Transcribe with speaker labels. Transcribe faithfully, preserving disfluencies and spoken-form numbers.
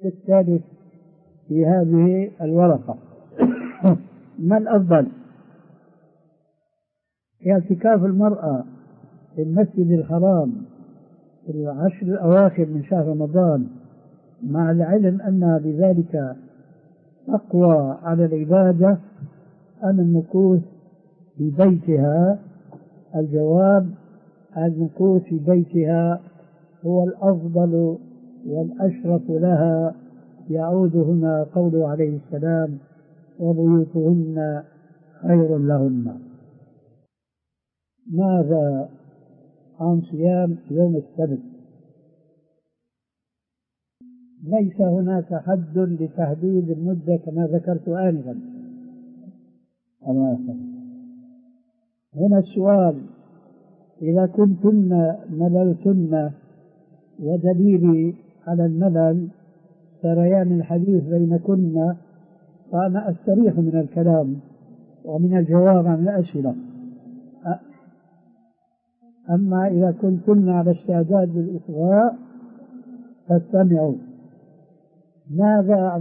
Speaker 1: الثالث في هذه الورقة: ما الأفضل، اعتكاف المرأة في المسجد الحرام في العشر الأواخر من شهر رمضان مع العلم أنها بذلك أقوى على العبادة، أم المكوث في بيتها؟ الجواب: المكوث في بيتها هو الأفضل والأشرف لها، يعود هنا قوله عليه السلام: وبيوتهن خير لهن. ماذا عن صيام يوم السبت؟ ليس هناك حد لتحديد المدة كما ذكرت آنفا. هنا السؤال: إذا كنتن مللتن، ودليلي على الملل سريان الحديث بينكن، فأنا أستريح من الكلام ومن الجواب عن الأسئلة. أما إذا كنتن على استعداد للإصغاء فاستمعوا. ماذا